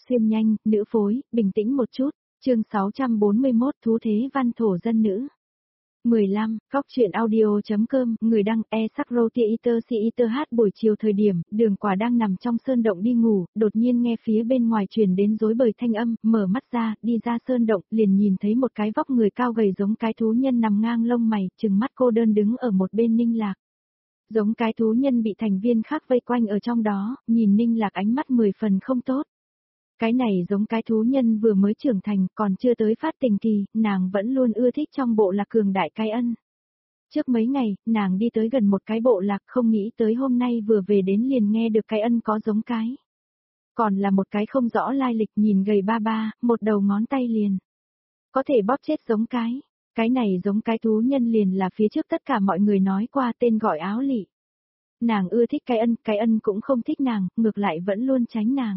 xuyên nhanh, nữ phối, bình tĩnh một chút. Chương 641 Thú thế văn thổ dân nữ. 15, Góc truyện audio.com, người đăng e-sắc-rô-tia-iter-si-iter hát buổi chiều thời điểm, Đường Quả đang nằm trong sơn động đi ngủ, đột nhiên nghe phía bên ngoài truyền đến rối bời thanh âm, mở mắt ra, đi ra sơn động, liền nhìn thấy một cái vóc người cao gầy giống cái thú nhân nằm ngang lông mày, trừng mắt cô đơn đứng ở một bên Ninh Lạc. Giống cái thú nhân bị thành viên khác vây quanh ở trong đó, nhìn Ninh Lạc ánh mắt 10 phần không tốt. Cái này giống cái thú nhân vừa mới trưởng thành, còn chưa tới phát tình kỳ, nàng vẫn luôn ưa thích trong bộ lạc cường đại cái ân. Trước mấy ngày, nàng đi tới gần một cái bộ lạc, không nghĩ tới hôm nay vừa về đến liền nghe được cái ân có giống cái. Còn là một cái không rõ lai lịch, nhìn gầy ba ba, một đầu ngón tay liền. Có thể bóp chết giống cái. Cái này giống cái thú nhân liền là phía trước tất cả mọi người nói qua tên gọi Áo Lị. Nàng ưa thích cái ân cũng không thích nàng, ngược lại vẫn luôn tránh nàng.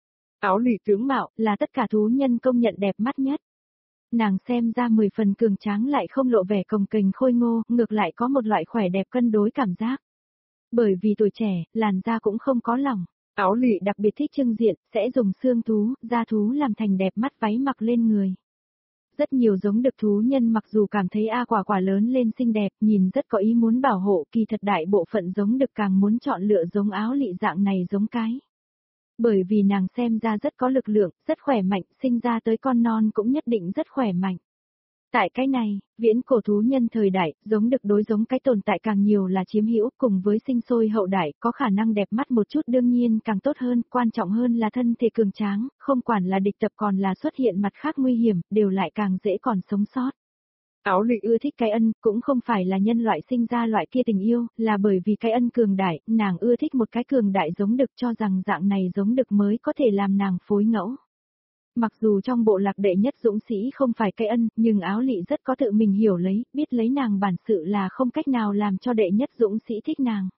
Áo Lị tướng mạo là tất cả thú nhân công nhận đẹp mắt nhất. Nàng xem ra 10 phần cường tráng lại không lộ vẻ cồng kềnh khôi ngô, ngược lại có một loại khỏe đẹp cân đối cảm giác. Bởi vì tuổi trẻ, làn da cũng không có lỏng. Áo Lị đặc biệt thích trưng diện, sẽ dùng xương thú, da thú làm thành đẹp mắt váy mặc lên người. Rất nhiều giống đực thú nhân mặc dù cảm thấy A Quả Quả lớn lên xinh đẹp, nhìn rất có ý muốn bảo hộ, kỳ thật đại bộ phận giống đực càng muốn chọn lựa giống Áo Lị dạng này giống cái. Bởi vì nàng xem ra rất có lực lượng, rất khỏe mạnh, sinh ra tới con non cũng nhất định rất khỏe mạnh. Tại cái này, viễn cổ thú nhân thời đại, giống đực đối giống cái tồn tại càng nhiều là chiếm hữu, cùng với sinh sôi hậu đại, có khả năng đẹp mắt một chút đương nhiên càng tốt hơn, quan trọng hơn là thân thể cường tráng, không quản là địch tập còn là xuất hiện mặt khác nguy hiểm, đều lại càng dễ còn sống sót. Áo Lị ưa thích cái ân, cũng không phải là nhân loại sinh ra loại kia tình yêu, là bởi vì cái ân cường đại, nàng ưa thích một cái cường đại giống đực cho rằng dạng này giống đực mới có thể làm nàng phối ngẫu. Mặc dù trong bộ lạc đệ nhất dũng sĩ không phải cái ân, nhưng Áo Lị rất có tự mình hiểu lấy, biết lấy nàng bản sự là không cách nào làm cho đệ nhất dũng sĩ thích nàng.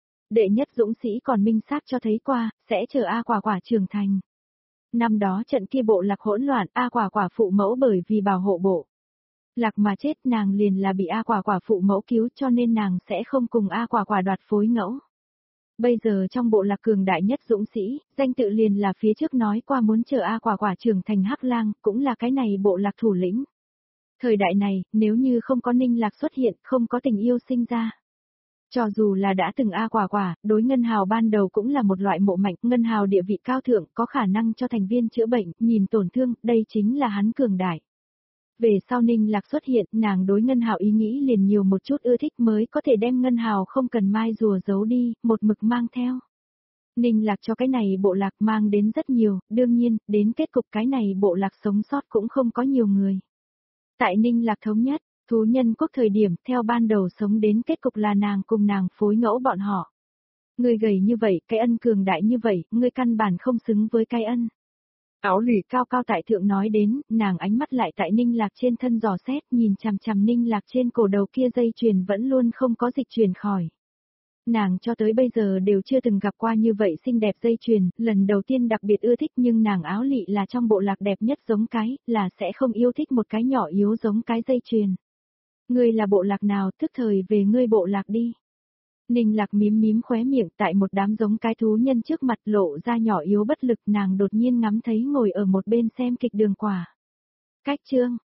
Đệ nhất dũng sĩ còn minh xác cho thấy qua, sẽ chờ A Quả Quả trưởng thành. Năm đó trận kia bộ lạc hỗn loạn, A Quả Quả phụ mẫu bởi vì bảo hộ bộ lạc mà chết, nàng liền là bị A Quả Quả phụ mẫu cứu, cho nên nàng sẽ không cùng A Quả Quả đoạt phối ngẫu. Bây giờ trong bộ lạc cường đại nhất dũng sĩ, danh tự liền là phía trước nói qua muốn chờ A Quả Quả trưởng thành Hắc Lang, cũng là cái này bộ lạc thủ lĩnh. Thời đại này, nếu như không có Ninh Lạc xuất hiện, không có tình yêu sinh ra. Cho dù là đã từng A Quả Quả, đối Ngân Hào ban đầu cũng là một loại mộ mạnh, Ngân Hào địa vị cao thượng, có khả năng cho thành viên chữa bệnh, nhìn tổn thương, đây chính là hắn cường đại. Về sau Ninh Lạc xuất hiện, nàng đối Ngân Hào ý nghĩ liền nhiều một chút ưa thích mới có thể đem Ngân Hào không cần mai rùa giấu đi, một mực mang theo. Ninh Lạc cho cái này bộ lạc mang đến rất nhiều, đương nhiên, đến kết cục cái này bộ lạc sống sót cũng không có nhiều người. Tại Ninh Lạc thống nhất, thú nhân quốc thời điểm theo ban đầu sống đến kết cục là nàng cùng nàng phối ngẫu bọn họ. Người gầy như vậy, cái ân cường đại như vậy, ngươi căn bản không xứng với cái ân. Áo Lị cao cao tại thượng nói đến, nàng ánh mắt lại tại Ninh Lạc trên thân dò xét, nhìn chằm chằm Ninh Lạc trên cổ đầu kia dây chuyền vẫn luôn không có dịch chuyển khỏi. Nàng cho tới bây giờ đều chưa từng gặp qua như vậy xinh đẹp dây chuyền, lần đầu tiên đặc biệt ưa thích, nhưng nàng Áo Lị là trong bộ lạc đẹp nhất giống cái, là sẽ không yêu thích một cái nhỏ yếu giống cái dây chuyền. Ngươi là bộ lạc nào, tức thời về ngươi bộ lạc đi. Ninh Lạc mím mím khóe miệng, tại một đám giống cái thú nhân trước mặt lộ ra nhỏ yếu bất lực, nàng đột nhiên ngắm thấy ngồi ở một bên xem kịch Đường Quả. Cách chương,